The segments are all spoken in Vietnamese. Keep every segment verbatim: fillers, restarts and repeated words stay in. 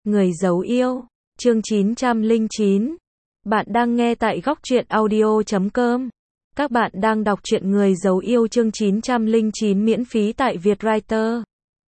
Người giấu yêu, chương chín trăm lẻ chín. Bạn đang nghe tại góc truyện audio chấm com. Các bạn đang đọc truyện Người giấu yêu chương chín trăm lẻ chín miễn phí tại Vietwriter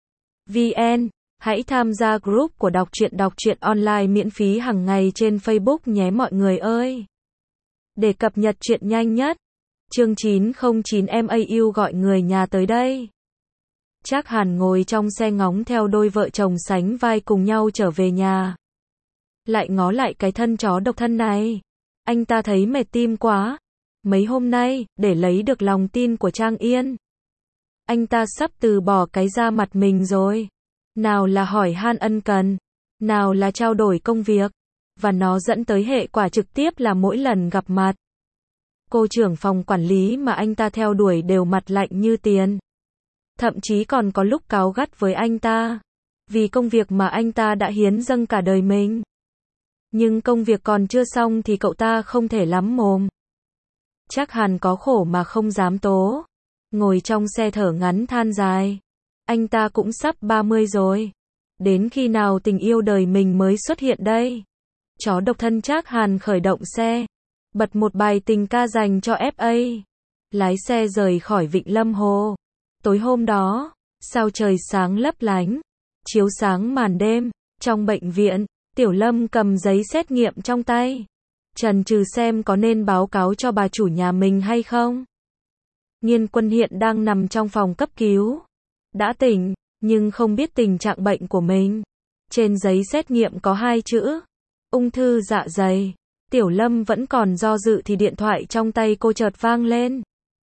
vê en. Hãy tham gia group của đọc truyện đọc truyện online miễn phí hàng ngày trên Facebook nhé mọi người ơi. Để cập nhật truyện nhanh nhất, chương chín không chín em a u gọi người nhà tới đây. Trác Hàn ngồi trong xe ngóng theo đôi vợ chồng sánh vai cùng nhau trở về nhà. Lại ngó lại cái thân chó độc thân này. Anh ta thấy mệt tim quá. Mấy hôm nay, để lấy được lòng tin của Trang Yên, anh ta sắp từ bỏ cái da mặt mình rồi. Nào là hỏi han ân cần, nào là trao đổi công việc, và nó dẫn tới hệ quả trực tiếp là mỗi lần gặp mặt, cô trưởng phòng quản lý mà anh ta theo đuổi đều mặt lạnh như tiền. Thậm chí còn có lúc cáu gắt với anh ta, vì công việc mà anh ta đã hiến dâng cả đời mình. Nhưng công việc còn chưa xong thì cậu ta không thể lắm mồm. Trác Hàn có khổ mà không dám tố. Ngồi trong xe thở ngắn than dài. Anh ta cũng sắp ba mươi rồi. Đến khi nào tình yêu đời mình mới xuất hiện đây? Chó độc thân Trác Hàn khởi động xe. Bật một bài tình ca dành cho ép a. Lái xe rời khỏi Vịnh Lâm Hồ. Tối hôm đó, sao trời sáng lấp lánh, chiếu sáng màn đêm. Trong bệnh viện, Tiểu Lâm cầm giấy xét nghiệm trong tay, chần chừ xem có nên báo cáo cho bà chủ nhà mình hay không. Nghiên Quân hiện đang nằm trong phòng cấp cứu. Đã tỉnh, nhưng không biết tình trạng bệnh của mình. Trên giấy xét nghiệm có hai chữ, ung thư dạ dày. Tiểu Lâm vẫn còn do dự thì điện thoại trong tay cô chợt vang lên.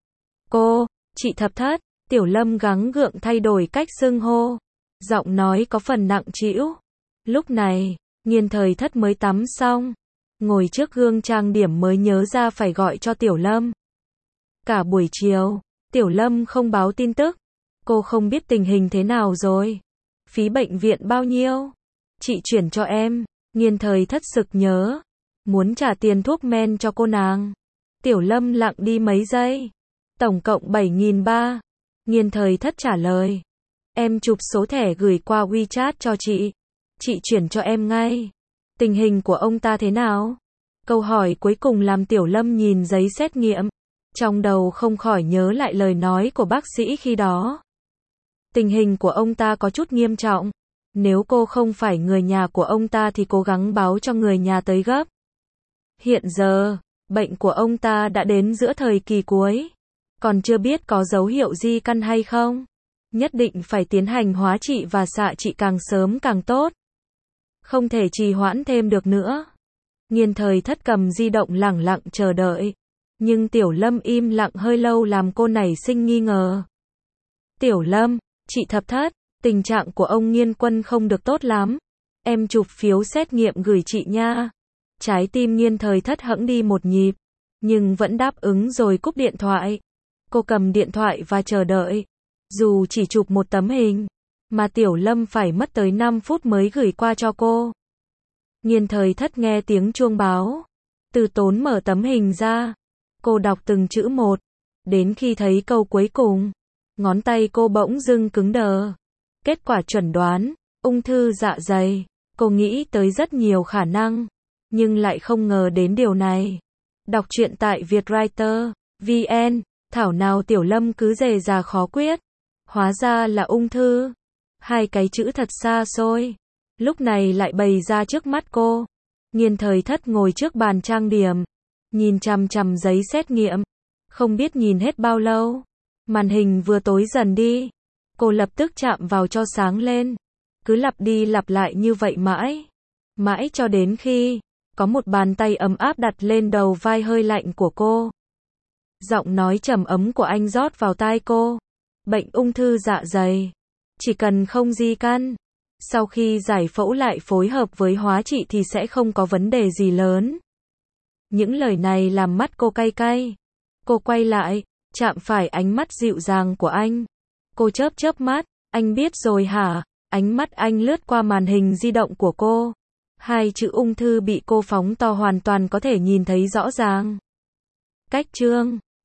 Cô, chị Thập Thất. Tiểu Lâm gắng gượng thay đổi cách xưng hô. Giọng nói có phần nặng trĩu. Lúc này, Nghiên Thời Thất mới tắm xong. Ngồi trước gương trang điểm mới nhớ ra phải gọi cho Tiểu Lâm. Cả buổi chiều, Tiểu Lâm không báo tin tức. Cô không biết tình hình thế nào rồi. Phí bệnh viện bao nhiêu? Chị chuyển cho em. Nghiên Thời Thất sực nhớ. Muốn trả tiền thuốc men cho cô nàng. Tiểu Lâm lặng đi mấy giây. Tổng cộng bảy nghìn ba trăm. Nghiên Thời Thất trả lời. Em chụp số thẻ gửi qua WeChat cho chị. Chị chuyển cho em ngay. Tình hình của ông ta thế nào? Câu hỏi cuối cùng làm Tiểu Lâm nhìn giấy xét nghiệm. Trong đầu không khỏi nhớ lại lời nói của bác sĩ khi đó. Tình hình của ông ta có chút nghiêm trọng. Nếu cô không phải người nhà của ông ta thì cố gắng báo cho người nhà tới gấp. Hiện giờ, bệnh của ông ta đã đến giữa thời kỳ cuối. Còn chưa biết có dấu hiệu di căn hay không. Nhất định phải tiến hành hóa trị và xạ trị càng sớm càng tốt. Không thể trì hoãn thêm được nữa. Nghiên Thời Thất cầm di động lẳng lặng chờ đợi. Nhưng Tiểu Lâm im lặng hơi lâu làm cô nảy sinh nghi ngờ. Tiểu Lâm, chị Thập Thất, tình trạng của ông Nghiên Quân không được tốt lắm. Em chụp phiếu xét nghiệm gửi chị nha. Trái tim Nghiên Thời Thất hẫng đi một nhịp. Nhưng vẫn đáp ứng rồi cúp điện thoại. Cô cầm điện thoại và chờ đợi. Dù chỉ chụp một tấm hình, mà Tiểu Lâm phải mất tới năm phút mới gửi qua cho cô. Nghiên Thời Thất nghe tiếng chuông báo. Từ tốn mở tấm hình ra. Cô đọc từng chữ một. Đến khi thấy câu cuối cùng, ngón tay cô bỗng dưng cứng đờ. Kết quả chuẩn đoán, ung thư dạ dày. Cô nghĩ tới rất nhiều khả năng, nhưng lại không ngờ đến điều này. Đọc truyện tại Vietwriter vê en. Thảo nào Tiểu Lâm cứ dè dà khó quyết. Hóa ra là ung thư. Hai cái chữ thật xa xôi. Lúc này lại bày ra trước mắt cô. Nghiên Thời Thất ngồi trước bàn trang điểm. Nhìn chằm chằm giấy xét nghiệm. Không biết nhìn hết bao lâu. Màn hình vừa tối dần đi. Cô lập tức chạm vào cho sáng lên. Cứ lặp đi lặp lại như vậy mãi. Mãi cho đến khi có một bàn tay ấm áp đặt lên đầu vai hơi lạnh của cô. Giọng nói trầm ấm của anh rót vào tai cô. Bệnh ung thư dạ dày. Chỉ cần không di căn. Sau khi giải phẫu lại phối hợp với hóa trị thì sẽ không có vấn đề gì lớn. Những lời này làm mắt cô cay cay. Cô quay lại, chạm phải ánh mắt dịu dàng của anh. Cô chớp chớp mắt. Anh biết rồi hả? Ánh mắt anh lướt qua màn hình di động của cô. Hai chữ ung thư bị cô phóng to hoàn toàn có thể nhìn thấy rõ ràng. Cách chương